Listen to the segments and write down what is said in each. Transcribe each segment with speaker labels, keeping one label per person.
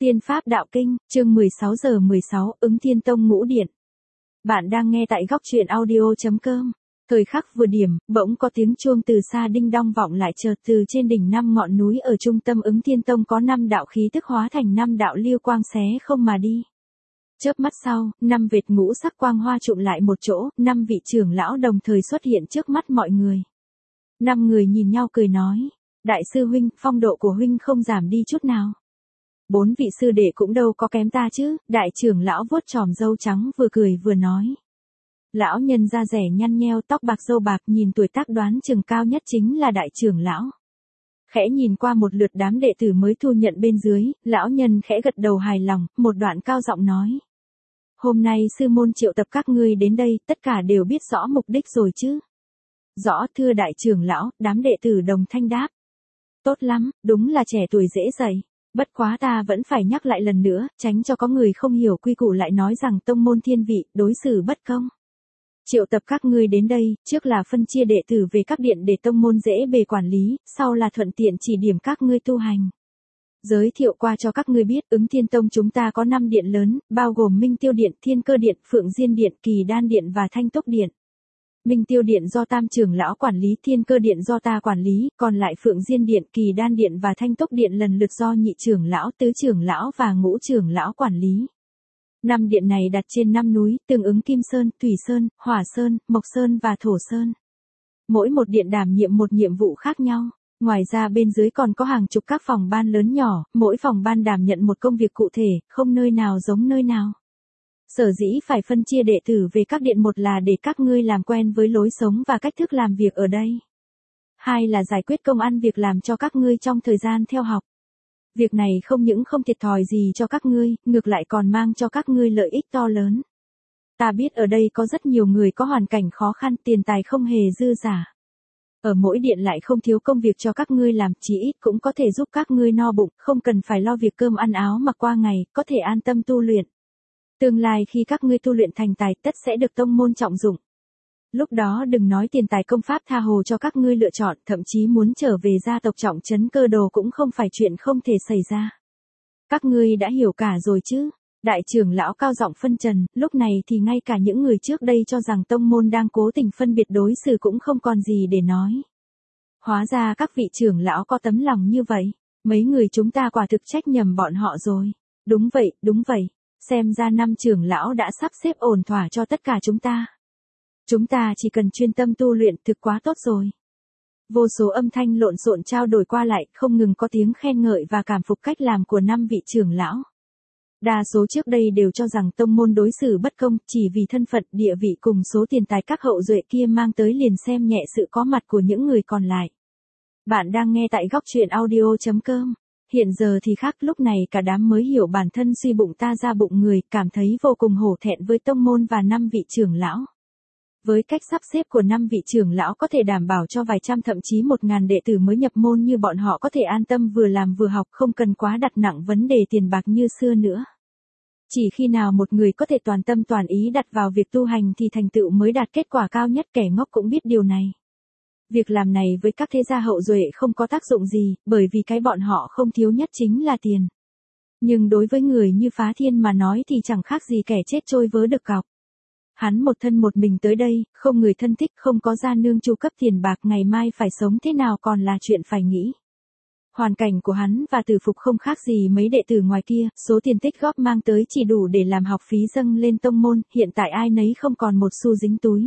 Speaker 1: Tiên Pháp Đạo Kinh, chương 16:16, ứng Thiên Tông Ngũ Điện. Bạn đang nghe tại góc truyện audio.com. Thời khắc vừa điểm, bỗng có tiếng chuông từ xa đinh đong vọng lại chợt từ trên đỉnh 5 ngọn núi ở trung tâm ứng Thiên Tông có 5 đạo khí tức hóa thành 5 đạo lưu quang xé không mà đi. Chớp mắt sau, 5 vệt ngũ sắc quang hoa trụm lại một chỗ, 5 vị trưởng lão đồng thời xuất hiện trước mắt mọi người. 5 người nhìn nhau cười nói, đại sư huynh, phong độ của huynh không giảm đi chút nào. 4 vị sư đệ cũng đâu có kém ta chứ, đại trưởng lão vuốt chòm râu trắng vừa cười vừa nói. Lão nhân da rẻ nhăn nheo tóc bạc râu bạc nhìn tuổi tác đoán chừng cao nhất chính là đại trưởng lão. Khẽ nhìn qua một lượt đám đệ tử mới thu nhận bên dưới, lão nhân khẽ gật đầu hài lòng, một đoạn cao giọng nói. Hôm nay sư môn triệu tập các ngươi đến đây, tất cả đều biết rõ mục đích rồi chứ. Rõ thưa đại trưởng lão, đám đệ tử đồng thanh đáp. Tốt lắm, đúng là trẻ tuổi dễ dạy. Bất quá ta vẫn phải nhắc lại lần nữa, tránh cho có người không hiểu quy củ lại nói rằng tông môn thiên vị, đối xử bất công. Triệu tập các ngươi đến đây, trước là phân chia đệ tử về các điện để tông môn dễ bề quản lý, sau là thuận tiện chỉ điểm các ngươi tu hành. Giới thiệu qua cho các ngươi biết, ứng Thiên Tông chúng ta có 5 điện lớn, bao gồm Minh Tiêu Điện, Thiên Cơ Điện, Phượng Diên Điện, Kỳ Đan Điện và Thanh Túc Điện. Minh Tiêu Điện do Tam trưởng lão quản lý, Thiên Cơ Điện do ta quản lý, còn lại Phượng Diên Điện, Kỳ Đan Điện và Thanh Túc Điện lần lượt do nhị trưởng lão, tứ trưởng lão và ngũ trưởng lão quản lý. 5 điện này đặt trên 5 núi, tương ứng Kim Sơn, Thủy Sơn, Hỏa Sơn, Mộc Sơn và Thổ Sơn. Mỗi một điện đảm nhiệm một nhiệm vụ khác nhau. Ngoài ra bên dưới còn có hàng chục các phòng ban lớn nhỏ, mỗi phòng ban đảm nhận một công việc cụ thể, không nơi nào giống nơi nào. Sở dĩ phải phân chia đệ tử về các điện, một là để các ngươi làm quen với lối sống và cách thức làm việc ở đây. Hai là giải quyết công ăn việc làm cho các ngươi trong thời gian theo học. Việc này không những không thiệt thòi gì cho các ngươi, ngược lại còn mang cho các ngươi lợi ích to lớn. Ta biết ở đây có rất nhiều người có hoàn cảnh khó khăn, tiền tài không hề dư giả. Ở mỗi điện lại không thiếu công việc cho các ngươi làm, chí ít cũng có thể giúp các ngươi no bụng, không cần phải lo việc cơm ăn áo mặc qua ngày, có thể an tâm tu luyện. Tương lai khi các ngươi tu luyện thành tài tất sẽ được tông môn trọng dụng. Lúc đó đừng nói tiền tài công pháp tha hồ cho các ngươi lựa chọn, thậm chí muốn trở về gia tộc trọng trấn Cơ Đồ cũng không phải chuyện không thể xảy ra. Các ngươi đã hiểu cả rồi chứ? Đại trưởng lão cao giọng phân trần, lúc này thì ngay cả những người trước đây cho rằng tông môn đang cố tình phân biệt đối xử cũng không còn gì để nói. Hóa ra các vị trưởng lão có tấm lòng như vậy, mấy người chúng ta quả thực trách nhầm bọn họ rồi. Đúng vậy, xem ra 5 trưởng lão đã sắp xếp ổn thỏa cho tất cả chúng ta. Chúng ta chỉ cần chuyên tâm tu luyện thực quá tốt rồi. Vô số âm thanh lộn xộn trao đổi qua lại, không ngừng có tiếng khen ngợi và cảm phục cách làm của 5 vị trưởng lão. Đa số trước đây đều cho rằng tông môn đối xử bất công, chỉ vì thân phận, địa vị cùng số tiền tài các hậu duệ kia mang tới liền xem nhẹ sự có mặt của những người còn lại. Bạn đang nghe tại góc truyện audio.com. Hiện giờ thì khác, lúc này cả đám mới hiểu bản thân suy bụng ta ra bụng người, cảm thấy vô cùng hổ thẹn với tông môn và 5 vị trưởng lão. Với cách sắp xếp của 5 vị trưởng lão có thể đảm bảo cho vài trăm thậm chí 1.000 đệ tử mới nhập môn như bọn họ có thể an tâm vừa làm vừa học, không cần quá đặt nặng vấn đề tiền bạc như xưa nữa. Chỉ khi nào một người có thể toàn tâm toàn ý đặt vào việc tu hành thì thành tựu mới đạt kết quả cao nhất, kẻ ngốc cũng biết điều này. Việc làm này với các thế gia hậu duệ không có tác dụng gì, bởi vì cái bọn họ không thiếu nhất chính là tiền. Nhưng đối với người như Phá Thiên mà nói thì chẳng khác gì kẻ chết trôi vớ được cọc. Hắn một thân một mình tới đây, không người thân thích, không có gia nương chu cấp tiền bạc, ngày mai phải sống thế nào còn là chuyện phải nghĩ. Hoàn cảnh của hắn và Từ Phục không khác gì mấy đệ tử ngoài kia, số tiền tích góp mang tới chỉ đủ để làm học phí dâng lên tông môn, hiện tại ai nấy không còn một xu dính túi.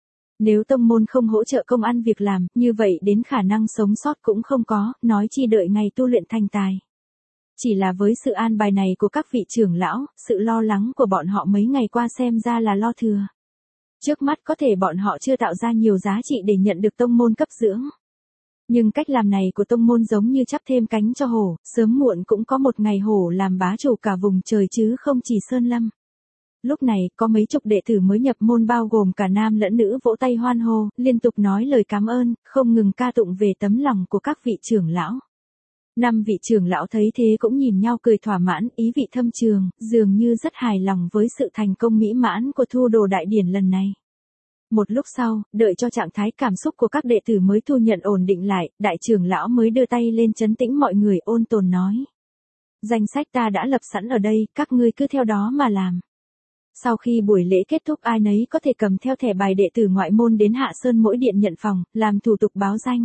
Speaker 1: Nếu tông môn không hỗ trợ công ăn việc làm, như vậy đến khả năng sống sót cũng không có, nói chi đợi ngày tu luyện thành tài. Chỉ là với sự an bài này của các vị trưởng lão, sự lo lắng của bọn họ mấy ngày qua xem ra là lo thừa. Trước mắt có thể bọn họ chưa tạo ra nhiều giá trị để nhận được tông môn cấp dưỡng. Nhưng cách làm này của tông môn giống như chắp thêm cánh cho hổ, sớm muộn cũng có một ngày hổ làm bá chủ cả vùng trời chứ không chỉ Sơn Lâm. Lúc này, có mấy chục đệ tử mới nhập môn bao gồm cả nam lẫn nữ vỗ tay hoan hô, liên tục nói lời cảm ơn, không ngừng ca tụng về tấm lòng của các vị trưởng lão. 5 vị trưởng lão thấy thế cũng nhìn nhau cười thỏa mãn, ý vị thâm trường, dường như rất hài lòng với sự thành công mỹ mãn của thu đồ đại điển lần này. Một lúc sau, đợi cho trạng thái cảm xúc của các đệ tử mới thu nhận ổn định lại, đại trưởng lão mới đưa tay lên trấn tĩnh mọi người, ôn tồn nói. Danh sách ta đã lập sẵn ở đây, các ngươi cứ theo đó mà làm. Sau khi buổi lễ kết thúc ai nấy có thể cầm theo thẻ bài đệ tử ngoại môn đến Hạ Sơn mỗi điện nhận phòng, làm thủ tục báo danh.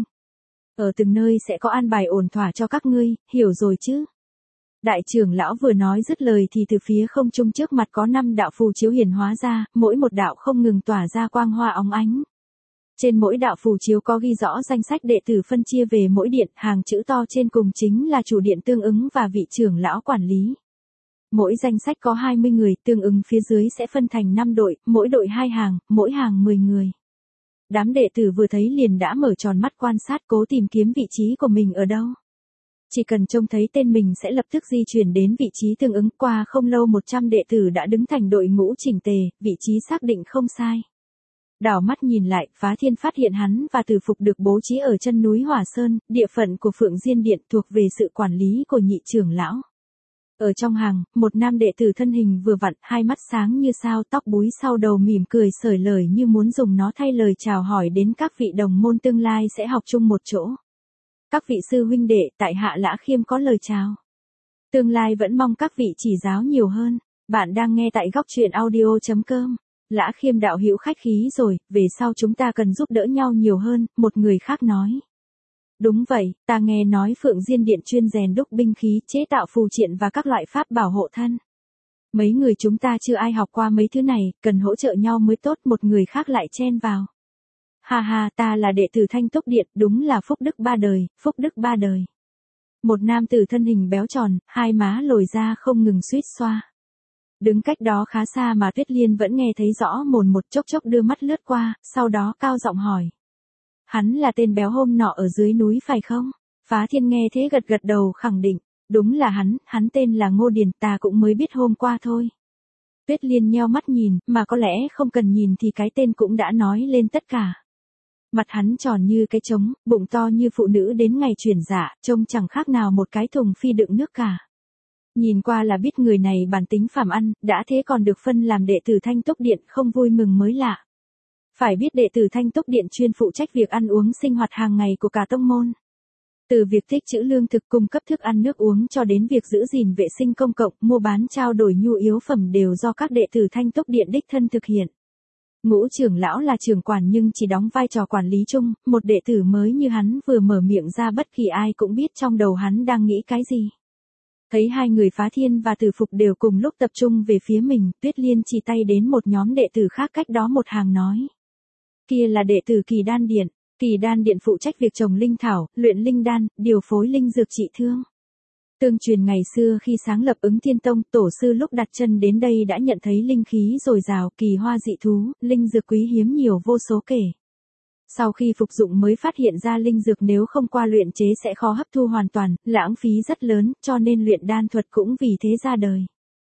Speaker 1: Ở từng nơi sẽ có an bài ổn thỏa cho các ngươi, hiểu rồi chứ? Đại trưởng lão vừa nói dứt lời thì từ phía không trung trước mặt có 5 đạo phù chiếu hiển hóa ra, mỗi một đạo không ngừng tỏa ra quang hoa óng ánh. Trên mỗi đạo phù chiếu có ghi rõ danh sách đệ tử phân chia về mỗi điện, hàng chữ to trên cùng chính là chủ điện tương ứng và vị trưởng lão quản lý. Mỗi danh sách có 20 người, tương ứng phía dưới sẽ phân thành 5 đội, mỗi đội 2 hàng, mỗi hàng 10 người. Đám đệ tử vừa thấy liền đã mở tròn mắt quan sát cố tìm kiếm vị trí của mình ở đâu. Chỉ cần trông thấy tên mình sẽ lập tức di chuyển đến vị trí tương ứng, qua không lâu 100 đệ tử đã đứng thành đội ngũ chỉnh tề, vị trí xác định không sai. Đảo mắt nhìn lại, Phá Thiên phát hiện hắn và Từ Phục được bố trí ở chân núi Hỏa Sơn, địa phận của Phượng Diên Điện thuộc về sự quản lý của nhị trưởng lão. Ở trong hàng, một nam đệ tử thân hình vừa vặn, hai mắt sáng như sao, tóc búi sau đầu mỉm cười sởi lời như muốn dùng nó thay lời chào hỏi đến các vị đồng môn tương lai sẽ học chung một chỗ. Các vị sư huynh đệ, tại hạ Lã Khiêm có lời chào. Tương lai vẫn mong các vị chỉ giáo nhiều hơn. Bạn đang nghe tại góc truyện audio.com. Lã Khiêm đạo hữu khách khí rồi, về sau chúng ta cần giúp đỡ nhau nhiều hơn, một người khác nói. Đúng vậy, ta nghe nói Phượng Diên Điện chuyên rèn đúc binh khí, chế tạo phù triện và các loại pháp bảo hộ thân. Mấy người chúng ta chưa ai học qua mấy thứ này, cần hỗ trợ nhau mới tốt, một người khác lại chen vào. Ha ha, ta là đệ tử Thanh Túc Điện, đúng là phúc đức ba đời, phúc đức ba đời. Một nam tử thân hình béo tròn, hai má lồi ra không ngừng suýt xoa. Đứng cách đó khá xa mà Tuyết Liên vẫn nghe thấy rõ mồn một, chốc chốc đưa mắt lướt qua, sau đó cao giọng hỏi. Hắn là tên béo hôm nọ ở dưới núi phải không? Phá Thiên nghe thế gật gật đầu khẳng định. Đúng là hắn tên là Ngô Điền, ta cũng mới biết hôm qua thôi. Tuyết Liên nheo mắt nhìn, mà có lẽ không cần nhìn thì cái tên cũng đã nói lên tất cả. Mặt hắn tròn như cái trống, bụng to như phụ nữ đến ngày chuyển dạ, trông chẳng khác nào một cái thùng phi đựng nước cả. Nhìn qua là biết người này bản tính phàm ăn, đã thế còn được phân làm đệ tử Thanh Túc Điện, không vui mừng mới lạ. Phải biết đệ tử Thanh Túc Điện chuyên phụ trách việc ăn uống sinh hoạt hàng ngày của cả tông môn. Từ việc tích trữ lương thực cung cấp thức ăn nước uống cho đến việc giữ gìn vệ sinh công cộng, mua bán trao đổi nhu yếu phẩm đều do các đệ tử Thanh Túc Điện đích thân thực hiện. Ngũ trưởng lão là trưởng quản nhưng chỉ đóng vai trò quản lý chung, một đệ tử mới như hắn vừa mở miệng ra bất kỳ ai cũng biết trong đầu hắn đang nghĩ cái gì. Thấy hai người Phá Thiên và Từ Phục đều cùng lúc tập trung về phía mình, Tuyết Liên chỉ tay đến một nhóm đệ tử khác cách đó một hàng nói. Kia là đệ tử Kỳ Đan Điện. Kỳ Đan Điện phụ trách việc trồng linh thảo, luyện linh đan, điều phối linh dược trị thương. Tương truyền ngày xưa khi sáng lập Ứng Thiên Tông, tổ sư lúc đặt chân đến đây đã nhận thấy linh khí dồi dào, kỳ hoa dị thú, linh dược quý hiếm nhiều vô số kể. Sau khi phục dụng mới phát hiện ra linh dược nếu không qua luyện chế sẽ khó hấp thu hoàn toàn, lãng phí rất lớn, cho nên luyện đan thuật cũng vì thế ra đời.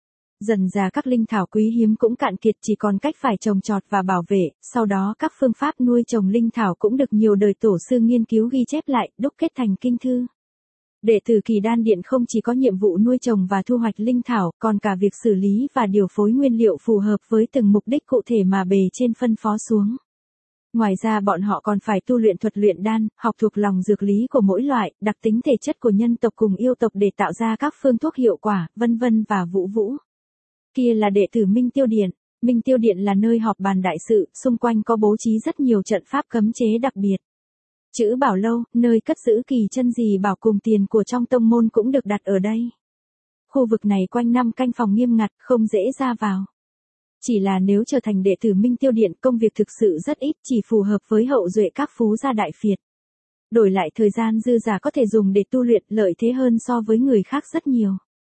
Speaker 1: Dần ra các linh thảo quý hiếm cũng cạn kiệt, chỉ còn cách phải trồng trọt và bảo vệ, sau đó các phương pháp nuôi trồng linh thảo cũng được nhiều đời tổ sư nghiên cứu ghi chép lại, đúc kết thành kinh thư. Đệ tử Kỳ Đan Điện không chỉ có nhiệm vụ nuôi trồng và thu hoạch linh thảo, còn cả việc xử lý và điều phối nguyên liệu phù hợp với từng mục đích cụ thể mà bề trên phân phó xuống. Ngoài ra bọn họ còn phải tu luyện thuật luyện đan, học thuộc lòng dược lý của mỗi loại, đặc tính thể chất của nhân tộc cùng yêu tộc để tạo ra các phương thuốc hiệu quả, vân vân và vũ vũ. Kia là đệ tử Minh Tiêu Điện. Minh Tiêu Điện là nơi họp bàn đại sự, xung quanh có bố trí rất nhiều trận pháp cấm chế đặc biệt. Chữ Bảo Lâu, nơi cất giữ kỳ chân dị bảo cùng tiền của trong tông môn cũng được đặt ở đây. Khu vực này quanh năm canh phòng nghiêm ngặt, không dễ ra vào. Chỉ là nếu trở thành đệ tử Minh Tiêu Điện, công việc thực sự rất ít, chỉ phù hợp với hậu duệ các phú gia đại phiệt. Đổi lại thời gian dư giả có thể dùng để tu luyện, lợi thế hơn so với người khác rất nhiều.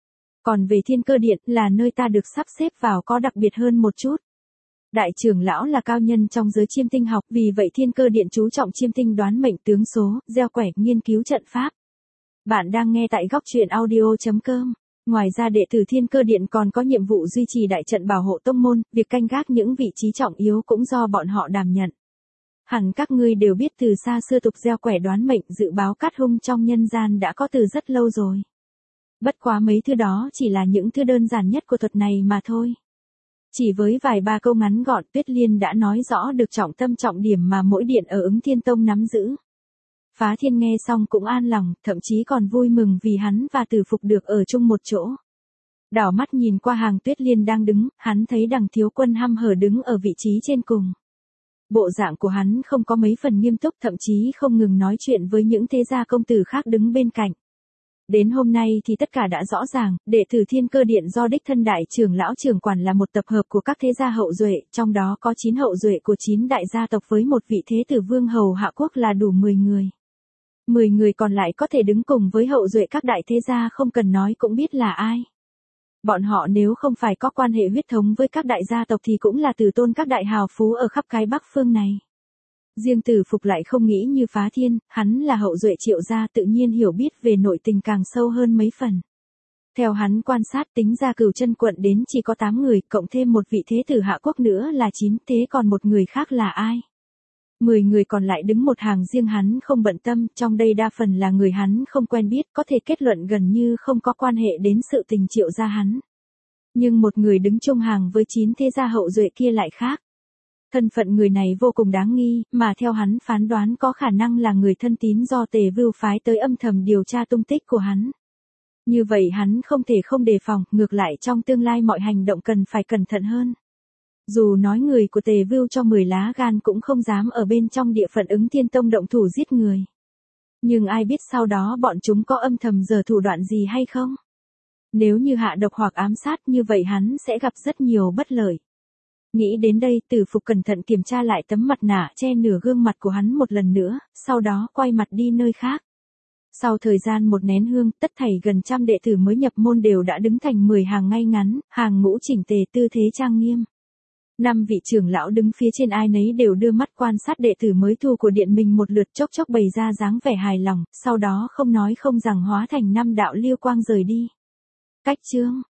Speaker 1: Còn về Thiên Cơ Điện, là nơi ta được sắp xếp vào có đặc biệt hơn một chút. Đại trưởng lão là cao nhân trong giới chiêm tinh học, vì vậy Thiên Cơ Điện chú trọng chiêm tinh đoán mệnh tướng số, gieo quẻ, nghiên cứu trận pháp. Bạn đang nghe tại góc truyện audio.com. Ngoài ra đệ tử Thiên Cơ Điện còn có nhiệm vụ duy trì đại trận bảo hộ tông môn, việc canh gác những vị trí trọng yếu cũng do bọn họ đảm nhận. Hẳn các ngươi đều biết từ xa xưa tục gieo quẻ đoán mệnh, dự báo cát hung trong nhân gian đã có từ rất lâu rồi. Bất quá mấy thứ đó chỉ là những thứ đơn giản nhất của thuật này mà thôi. Chỉ với vài ba câu ngắn gọn, Tuyết Liên đã nói rõ được trọng tâm trọng điểm mà mỗi điện ở Ứng Thiên Tông nắm giữ. Phá Thiên nghe xong cũng an lòng, thậm chí còn vui mừng vì hắn và Từ Phục được ở chung một chỗ. Đảo mắt nhìn qua Hàng Tuyết Liên đang đứng, hắn thấy Đằng Thiếu Quân hăm hở đứng ở vị trí trên cùng. Bộ dạng của hắn không có mấy phần nghiêm túc, thậm chí không ngừng nói chuyện với những thế gia công tử khác đứng bên cạnh. Đến hôm nay thì tất cả đã rõ ràng, đệ tử Thiên Cơ Điện do đích thân đại trưởng lão trưởng quản là một tập hợp của các thế gia hậu duệ, trong đó có 9 hậu duệ của 9 đại gia tộc với một vị thế tử vương hầu hạ quốc là đủ 10 người. 10 người còn lại có thể đứng cùng với hậu duệ các đại thế gia không cần nói cũng biết là ai. Bọn họ nếu không phải có quan hệ huyết thống với các đại gia tộc thì cũng là tử tôn các đại hào phú ở khắp cái Bắc phương này. Riêng Từ Phục lại không nghĩ như Phá Thiên, hắn là hậu duệ Triệu gia tự nhiên hiểu biết về nội tình càng sâu hơn mấy phần. Theo hắn quan sát tính ra Cửu Chân quận đến chỉ có 8 người, cộng thêm một vị thế tử hạ quốc nữa là 9, thế còn một người khác là ai? 10 người còn lại đứng một hàng riêng hắn không bận tâm, trong đây đa phần là người hắn không quen biết, có thể kết luận gần như không có quan hệ đến sự tình Triệu gia hắn. Nhưng một người đứng chung hàng với 9 thế gia hậu duệ kia lại khác. Thân phận người này vô cùng đáng nghi, mà theo hắn phán đoán có khả năng là người thân tín do Tề Vưu phái tới âm thầm điều tra tung tích của hắn. Như vậy hắn không thể không đề phòng, ngược lại trong tương lai mọi hành động cần phải cẩn thận hơn. Dù nói người của Tề Vưu cho 10 lá gan cũng không dám ở bên trong địa phận Ứng Thiên Tông động thủ giết người. Nhưng ai biết sau đó bọn chúng có âm thầm giở thủ đoạn gì hay không? Nếu như hạ độc hoặc ám sát như vậy hắn sẽ gặp rất nhiều bất lợi. Nghĩ đến đây, Từ Phục cẩn thận kiểm tra lại tấm mặt nạ che nửa gương mặt của hắn một lần nữa, sau đó quay mặt đi nơi khác. Sau thời gian một nén hương, tất thảy gần trăm đệ tử mới nhập môn đều đã đứng thành 10 hàng ngay ngắn, hàng ngũ chỉnh tề tư thế trang nghiêm. 5 vị trưởng lão đứng phía trên ai nấy đều đưa mắt quan sát đệ tử mới thu của điện mình một lượt, chốc chốc bày ra dáng vẻ hài lòng, sau đó không nói không rằng hóa thành 5 đạo liêu quang rời đi. Cách chương